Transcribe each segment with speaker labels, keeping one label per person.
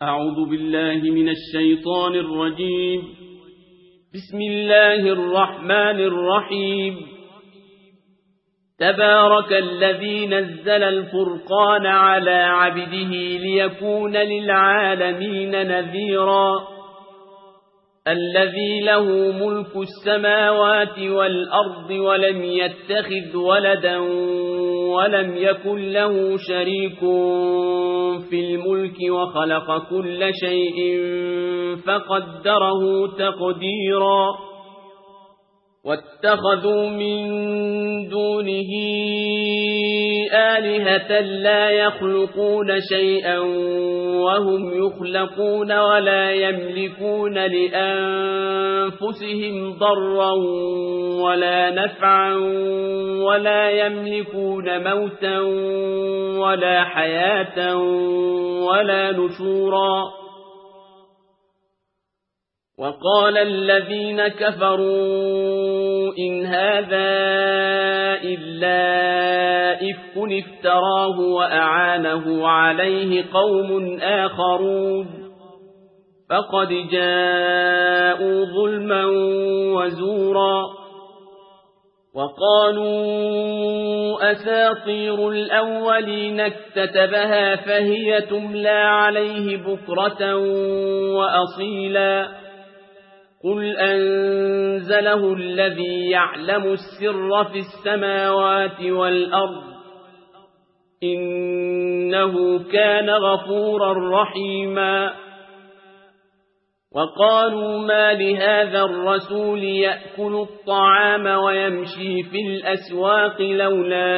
Speaker 1: أعوذ بالله من الشيطان الرجيم. بسم الله الرحمن الرحيم. تبارك الذي نزل الفرقان على عبده ليكون للعالمين نذيرا. الذي له ملك السماوات والأرض ولم يتخذ ولدا ولم يكن له شريك في الملك وخلق كل شيء فقدره تقديرا. واتخذوا من دونه آلهة لا يخلقون شيئا وهم يخلقون ولا يملكون لأنفسهم ضرا ولا نفعا ولا يملكون موتا ولا حياة ولا نشورا. وقال الذين كفروا إن هذا إلا إفك افتراه وأعانه عليه قوم آخرون فقد جاءوا ظلما وزورا. وقالوا أساطير الأولين اكتتبها فهي تملى عليه بكرة وأصيلا. قل أنزله الذي يعلم السر في السماوات والأرض إنه كان غفورا رحيما. وقالوا ما لهذا الرسول يأكل الطعام ويمشي في الأسواق لولا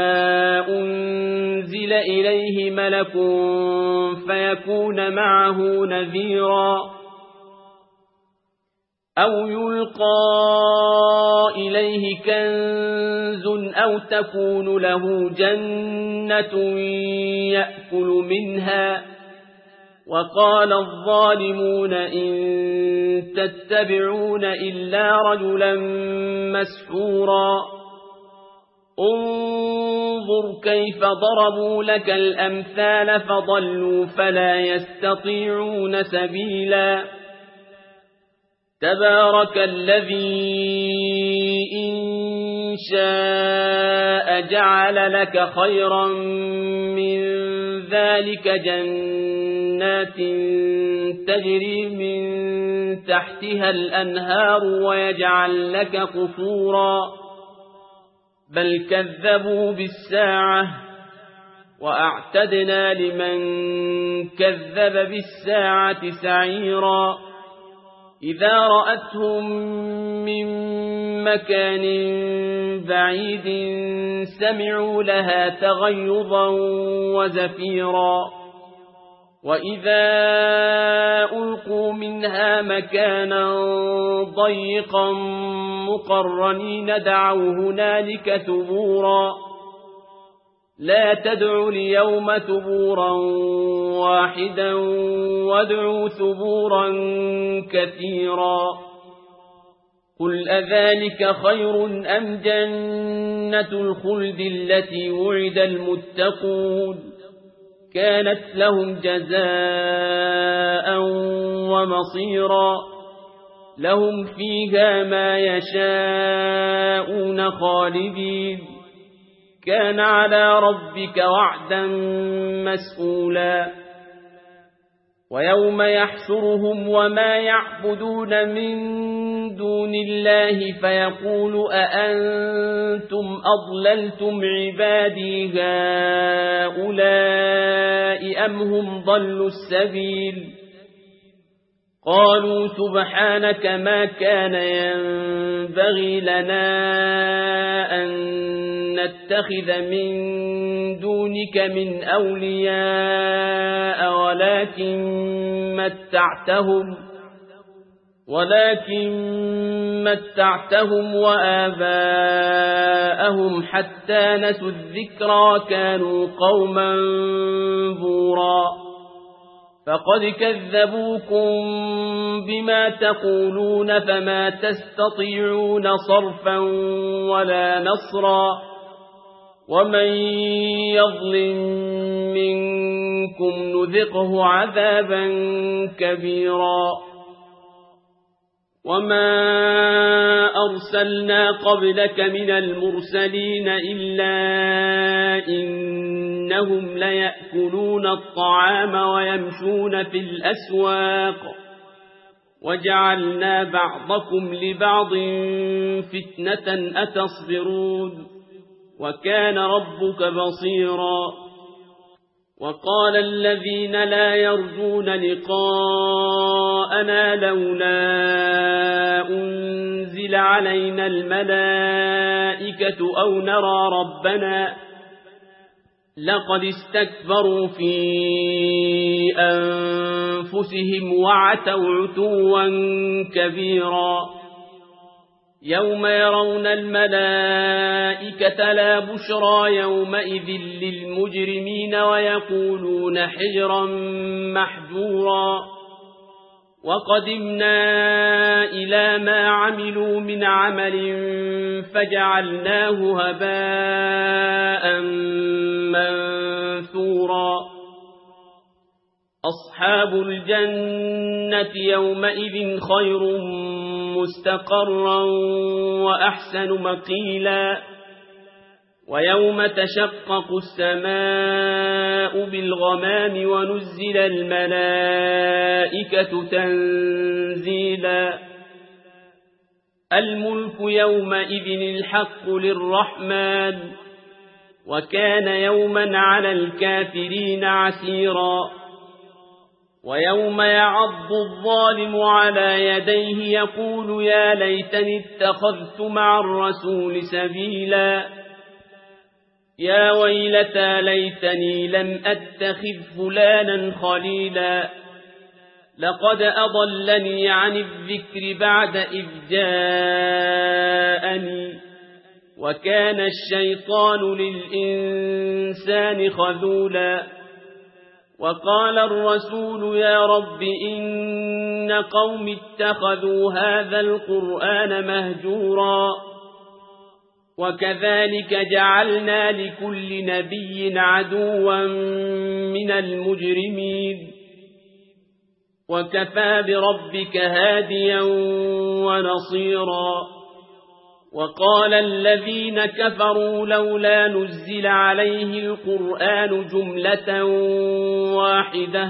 Speaker 1: أنزل إليه ملك فيكون معه نذيرا. أو يلقى إليه كنز أو تكون له جنة يأكل منها. وقال الظالمون إن تتبعون إلا رجلا مسحورا. انظر كيف ضربوا لك الأمثال فضلوا فلا يستطيعون سبيلا. تبارك الذي إن شاء جعل لك خيرا من ذلك جنات تجري من تحتها الأنهار ويجعل لك قصورا. بل كذبوا بالساعة وأعتدنا لمن كذب بالساعة سعيرا. إذا رأتهم من مكان بعيد سمعوا لها تغيظا وزفيرا. وإذا ألقوا منها مكانا ضيقا مقرنين دعوا هنالك ثبورا. لا تدعوا اليوم ثبورا واحدا وادعوا ثبورا كثيرا. قل أذلك خير أم جنة الخلد التي وعد المتقون كانت لهم جزاء ومصيرا. لهم فيها ما يشاءون خالدين كان على ربك وعدا مسئولا. ويوم يحشرهم وما يعبدون من دون الله فيقول أأنتم أضللتم عبادي هؤلاء أم هم ضلوا السبيل. قالوا سبحانك ما كان ينبغي لنا أن نتخذ من دونك من أولياء ولكن متعتهم وآباءهم حتى نسوا الذكرى كانوا قوما بورا. فقد كذبوكم بما تقولون فما تستطيعون صرفا ولا نصرا. ومن يظلم منكم منكم نذقه عذابا كبيرا وما أرسلنا قبلك من المرسلين إلا إنهم ليأكلون الطعام ويمشون في الأسواق وجعلنا بعضكم لبعض فتنة أتصبرون وكان ربك بصيرا وقال الذين لا يرجون لقاءنا لولا أنزل علينا الملائكة أو نرى ربنا لقد استكبروا في أنفسهم وعتوا عتوا كبيرا يوم يرون الملائكة لا بشرى يومئذ للمجرمين ويقولون حجرا محجورا وقدمنا إلى ما عملوا من عمل فجعلناه هباء منثورا أصحاب الجنة يومئذ خير مستقرا وأحسن مقيلا ويوم تشقق السماء بالغمام ونزل الملائكة تنزيلا الملك يومئذ الحق للرحمن وكان يوما على الكافرين عسيرا ويوم يعض الظالم على يديه يقول يا ليتني اتخذت مع الرسول سبيلا يا ويلتى ليتني لم أتخذ فلانا خليلا لقد أضلني عن الذكر بعد إذ جاءني وكان الشيطان للإنسان خذولا وقال الرسول يا رب إن قوم اتخذوا هذا القرآن مهجورا وكذلك جعلنا لكل نبي عدوا من المجرمين وكفى بربك هاديا ونصيرا وقال الذين كفروا لولا نزل عليه القرآن جملة واحدة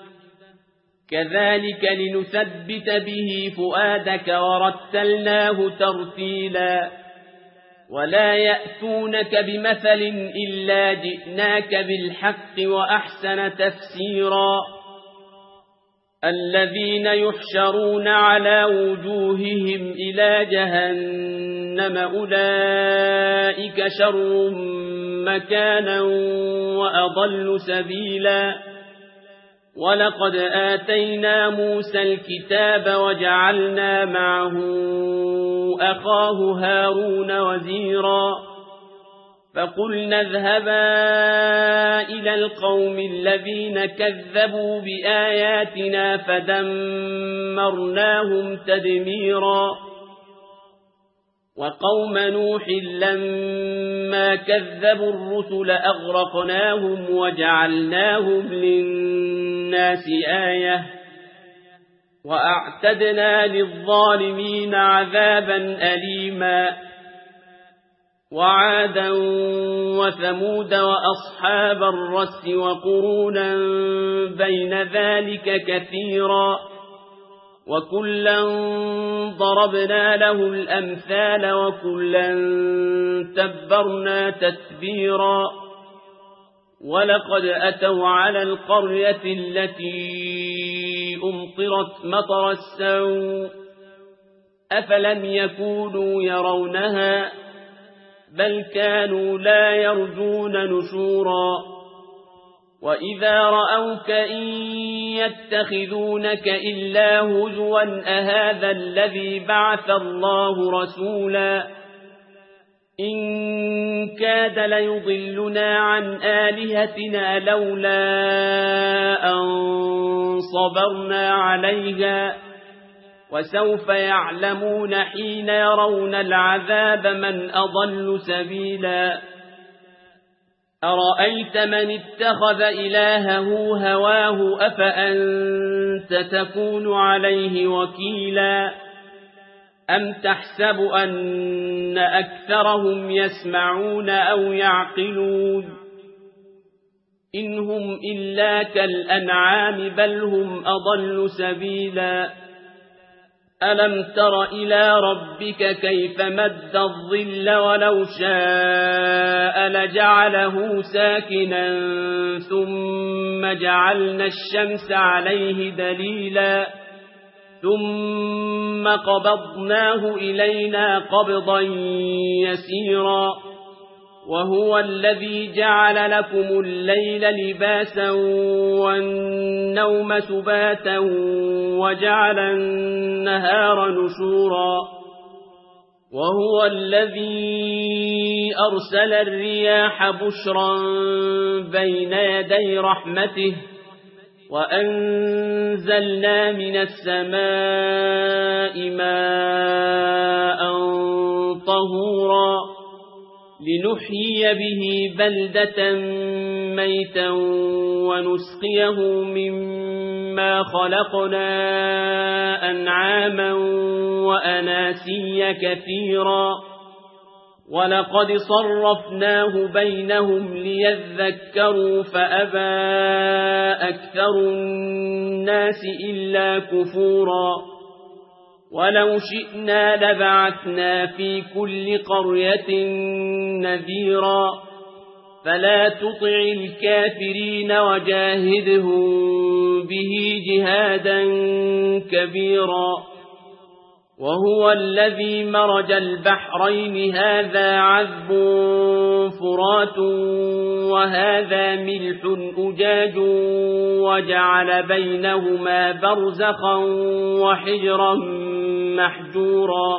Speaker 1: كذلك لنثبت به فؤادك ورتلناه ترتيلا ولا يأتونك بمثل إلا جئناك بالحق وأحسن تفسيرا الذين يحشرون على وجوههم إلى جهنم أولئك شر مكانا وأضل سبيلا ولقد آتينا موسى الكتاب وجعلنا معه أخاه هارون وزيرا فقلنا اذهبا إلى القوم الذين كذبوا بآياتنا فدمرناهم تدميرا وقوم نوح لما كذبوا الرسل أغرقناهم وجعلناهم للناس آية وأعتدنا للظالمين عذابا أليما وعادا وثمود وأصحاب الرس وقرونا بين ذلك كثيرا وكلا ضربنا له الأمثال وكلا تبرنا تتبيرا ولقد أتوا على القرية التي أمطرت مطر السوء أفلم يكونوا يرونها بل كانوا لا يرجون نشورا وإذا رأوك إن يتخذونك إلا هزوا أهذا الذي بعث الله رسولا إن كاد ليضلنا عن آلهتنا لولا أن صبرنا عليها وسوف يعلمون حين يرون العذاب من أضل سبيلا أرأيت من اتخذ إلهه هواه أفأنت تكون عليه وكيلا أم تحسب أن أكثرهم يسمعون أو يعقلون إن هم إلا كالأنعام بل هم أضل سبيلا ألم تر إلى ربك كيف مد الظل ولو شاء لجعله ساكنا ثم جعلنا الشمس عليه دليلا ثم قبضناه إلينا قبضا يسيرا وهو الذي جعل لكم الليل لباسا والنوم سباتا وجعل النهار نشورا وهو الذي أرسل الرياح بشرا بين يدي رحمته وأنزلنا من السماء ماء طهورا لنحيي به بلدة ميتا ونسقيه مما خلقنا أنعاما وأناسيا كثيرا ولقد صرفناه بينهم ليذكروا فأبى أكثر الناس إلا كفورا ولو شئنا لبعثنا في كل قرية نذيرا فلا تطع الكافرين وجاهدهم به جهادا كبيرا وهو الذي مرج البحرين هذا عذب فرات وهذا ملح أجاج وجعل بينهما برزخا وحجرا محجورا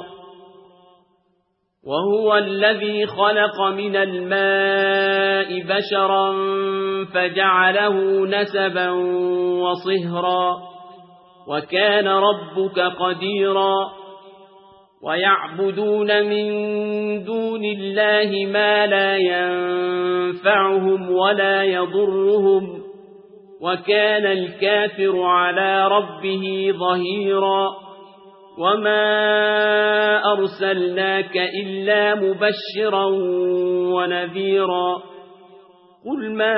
Speaker 1: وهو الذي خلق من الماء بشرا فجعله نسبا وصهرا وكان ربك قديرا ويعبدون من دون الله ما لا ينفعهم ولا يضرهم وكان الكافر على ربه ظهيرا وما أرسلناك إلا مبشرا ونذيرا قل ما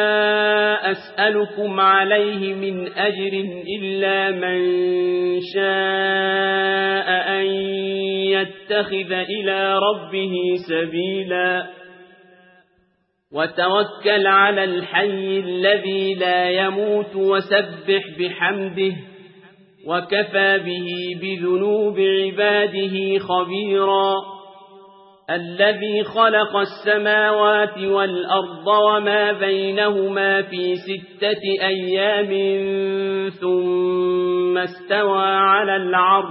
Speaker 1: أسألكم عليه من أجر إلا من شاء أن يتخذ إلى ربه سبيلا وتوكل على الحي الذي لا يموت وسبح بحمده وكفى به بذنوب عباده خبيرا الذي خلق السماوات والأرض وما بينهما في 6 أيام ثم استوى على العرش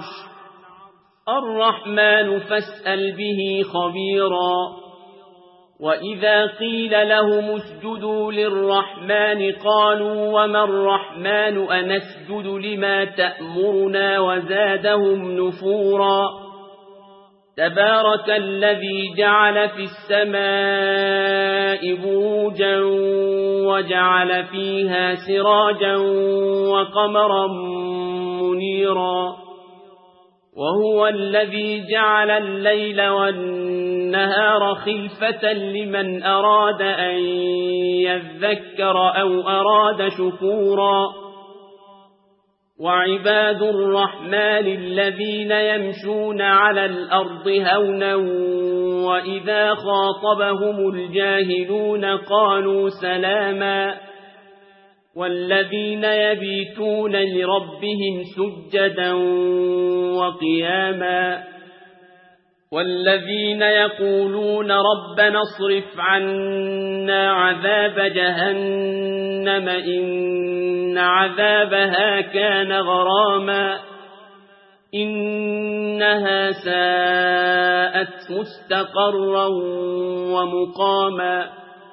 Speaker 1: الرحمن فاسأل به خبيرا وإذا قيل لهم اسجدوا للرحمن قالوا وما الرحمن أنسجد لما تأمرنا وزادهم نفورا تبارك الذي جعل في السماء بروجا وجعل فيها سراجا وقمرا منيرا وهو الذي جعل الليل والنهار خلفة لمن أراد أن يذكر أو أراد شكورا وعباد الرحمن الذين يمشون على الأرض هونا وإذا خاطبهم الجاهلون قالوا سلاما والذين يبيتون لربهم سجدا وقياما والذين يقولون ربنا اصرف عنا عذاب جهنم إن عذابها كان غراما إنها ساءت مستقرا ومقاما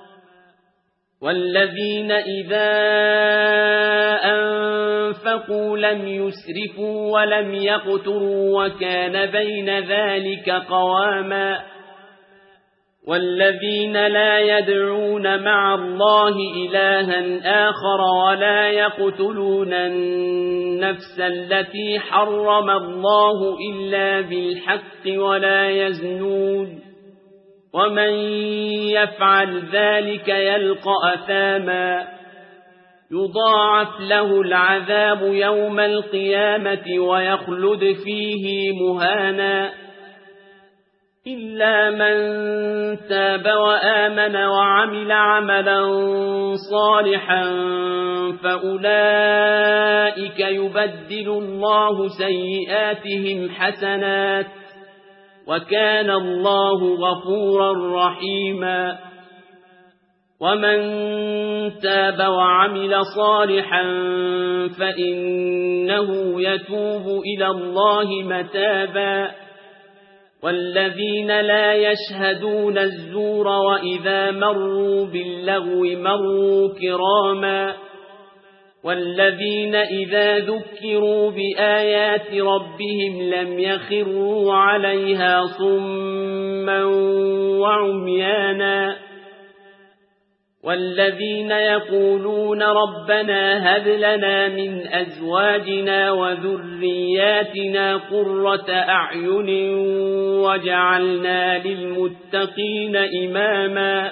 Speaker 1: والذين إذا أنفقوا لم يسرفوا ولم يقتروا وكان بين ذلك قواما والذين لا يدعون مع الله إلها آخر ولا يقتلون النفس التي حرم الله إلا بالحق ولا يزنون ومن يفعل ذلك يلقى أثاما يضاعف له العذاب يوم القيامة ويخلد فيه مهانا إلا من تاب وآمن وعمل عملا صالحا فأولئك يبدل الله سيئاتهم حسنات وكان الله غفورا رحيما ومن تاب وعمل صالحا فإنه يتوب إلى الله متابا والذين لا يشهدون الزور وإذا مروا باللغو مروا كراما والذين إذا ذكروا بآيات ربهم لم يخروا عليها صما وعميانا والذين يقولون ربنا هب لنا من أزواجنا وذرياتنا قرة أعين وجعلنا للمتقين إماما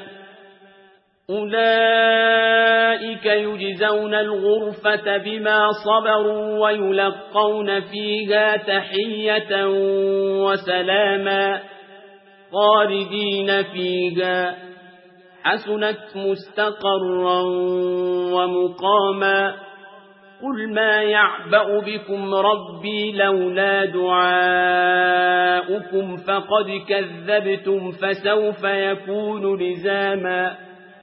Speaker 1: أولئك يجزون الغرفة بما صبروا ويلقون فيها تحية وسلاما خالدين فيها حسنت مستقرا ومقاما قل ما يعبأ بكم ربي لولا دعاؤكم فقد كذبتم فسوف يكون لزاما